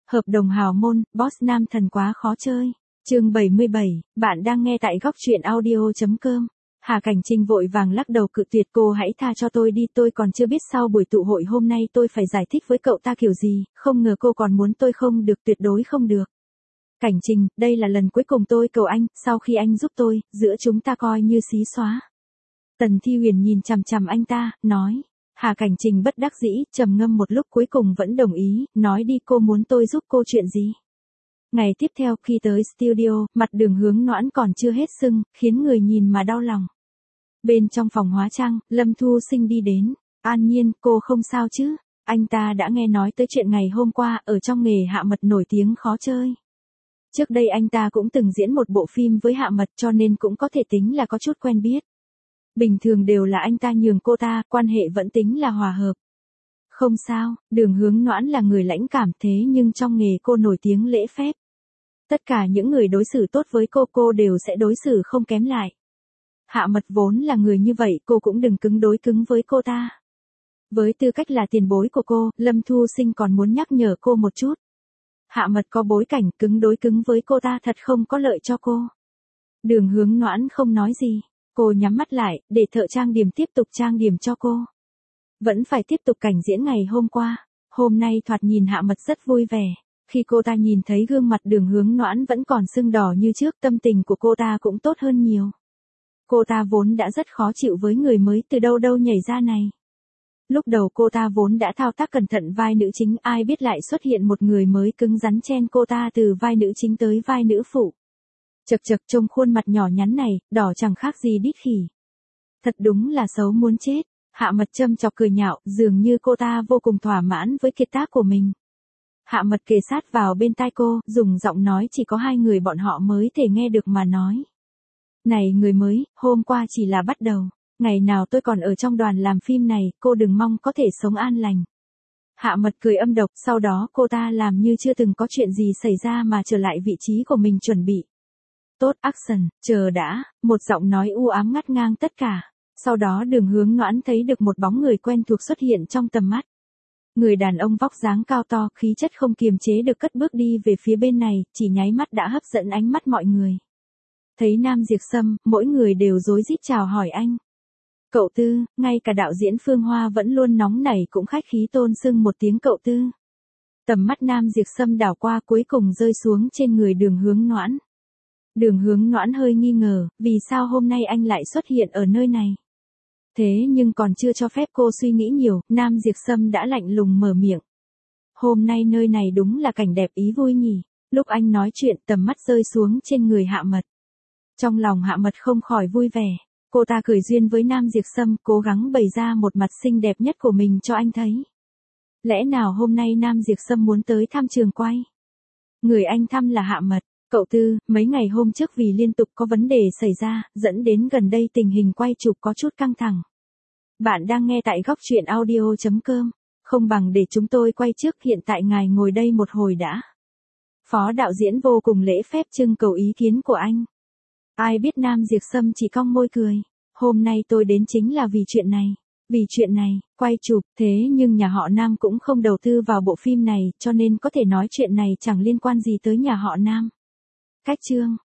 Hợp đồng hào môn, boss nam thần quá khó chơi. Chương 77, bạn đang nghe tại góc truyện audio.com. Hà Cảnh Trình vội vàng lắc đầu cự tuyệt, cô hãy tha cho tôi đi, tôi còn chưa biết sau buổi tụ hội hôm nay tôi phải giải thích với cậu ta kiểu gì, không ngờ cô còn muốn tôi không được, tuyệt đối không được. Cảnh Trình, đây là lần cuối cùng tôi cầu anh, sau khi anh giúp tôi, giữa chúng ta coi như xí xóa. Tần Thi Huyền nhìn chằm chằm anh ta, nói. Hà Cảnh Trình bất đắc dĩ, trầm ngâm một lúc cuối cùng vẫn đồng ý, nói đi, cô muốn tôi giúp cô chuyện gì? Ngày tiếp theo khi tới studio, mặt Đường Hướng Noãn còn chưa hết sưng, khiến người nhìn mà đau lòng. Bên trong phòng hóa trang, Lâm Thu Sinh đi đến. An Nhiên, cô không sao chứ? Anh ta đã nghe nói tới chuyện ngày hôm qua, ở trong nghề Hạ Mật nổi tiếng khó chơi. Trước đây anh ta cũng từng diễn một bộ phim với Hạ Mật cho nên cũng có thể tính là có chút quen biết. Bình thường đều là anh ta nhường cô ta, quan hệ vẫn tính là hòa hợp. Không sao, Đường Hướng Noãn là người lãnh cảm thế nhưng trong nghề cô nổi tiếng lễ phép. Tất cả những người đối xử tốt với cô đều sẽ đối xử không kém lại. Hạ Mật vốn là người như vậy, cô cũng đừng cứng đối cứng với cô ta. Với tư cách là tiền bối của cô, Lâm Thu Sinh còn muốn nhắc nhở cô một chút. Hạ Mật có bối cảnh, cứng đối cứng với cô ta thật không có lợi cho cô. Đường Hướng Noãn không nói gì. Cô nhắm mắt lại, để thợ trang điểm tiếp tục trang điểm cho cô. Vẫn phải tiếp tục cảnh diễn ngày hôm qua. Hôm nay thoạt nhìn Hạ Mật rất vui vẻ. Khi cô ta nhìn thấy gương mặt Đường Hướng Noãn vẫn còn sưng đỏ như trước, tâm tình của cô ta cũng tốt hơn nhiều. Cô ta vốn đã rất khó chịu với người mới từ đâu nhảy ra này. Lúc đầu cô ta vốn đã thao tác cẩn thận vai nữ chính, ai biết lại xuất hiện một người mới cứng rắn chen cô ta từ vai nữ chính tới vai nữ phụ. Chật chật, trông khuôn mặt nhỏ nhắn này, đỏ chẳng khác gì đít khỉ. Thật đúng là xấu muốn chết. Hạ Mật châm chọc cười nhạo, dường như cô ta vô cùng thỏa mãn với kiệt tác của mình. Hạ Mật kề sát vào bên tai cô, dùng giọng nói chỉ có hai người bọn họ mới thể nghe được mà nói. Này người mới, hôm qua chỉ là bắt đầu. Ngày nào tôi còn ở trong đoàn làm phim này, cô đừng mong có thể sống an lành. Hạ Mật cười âm độc, sau đó cô ta làm như chưa từng có chuyện gì xảy ra mà trở lại vị trí của mình chuẩn bị. Tốt, action, chờ đã, một giọng nói u ám ngắt ngang tất cả. Sau đó Đường Hướng Noãn thấy được một bóng người quen thuộc xuất hiện trong tầm mắt. Người đàn ông vóc dáng cao to, khí chất không kiềm chế được cất bước đi về phía bên này, chỉ nháy mắt đã hấp dẫn ánh mắt mọi người. Thấy Nam Diệp Sâm, mỗi người đều rối rít chào hỏi anh. Cậu Tư, ngay cả đạo diễn Phương Hoa vẫn luôn nóng nảy cũng khách khí tôn xưng một tiếng cậu Tư. Tầm mắt Nam Diệp Sâm đảo qua cuối cùng rơi xuống trên người Đường Hướng Noãn. Đường Hướng Noãn hơi nghi ngờ, vì sao hôm nay anh lại xuất hiện ở nơi này. Thế nhưng còn chưa cho phép cô suy nghĩ nhiều, Nam Diệp Sâm đã lạnh lùng mở miệng. Hôm nay nơi này đúng là cảnh đẹp ý vui nhỉ. Lúc anh nói chuyện tầm mắt rơi xuống trên người Hạ Mật. Trong lòng Hạ Mật không khỏi vui vẻ. Cô ta cười duyên với Nam Diệp Sâm, cố gắng bày ra một mặt xinh đẹp nhất của mình cho anh thấy. Lẽ nào hôm nay Nam Diệp Sâm muốn tới thăm trường quay? Người anh thăm là Hạ Mật. Cậu Tư, mấy ngày hôm trước vì liên tục có vấn đề xảy ra, dẫn đến gần đây tình hình quay chụp có chút căng thẳng. Bạn đang nghe tại góc truyện audio.com. Không bằng để chúng tôi quay trước, hiện tại ngài ngồi đây một hồi đã. Phó đạo diễn vô cùng lễ phép trưng cầu ý kiến của anh. Ai biết Nam Diệp Sâm chỉ cong môi cười. Hôm nay tôi đến chính là vì chuyện này. Vì chuyện này, quay chụp, thế nhưng nhà họ Nam cũng không đầu tư vào bộ phim này, cho nên có thể nói chuyện này chẳng liên quan gì tới nhà họ Nam. Cách chương.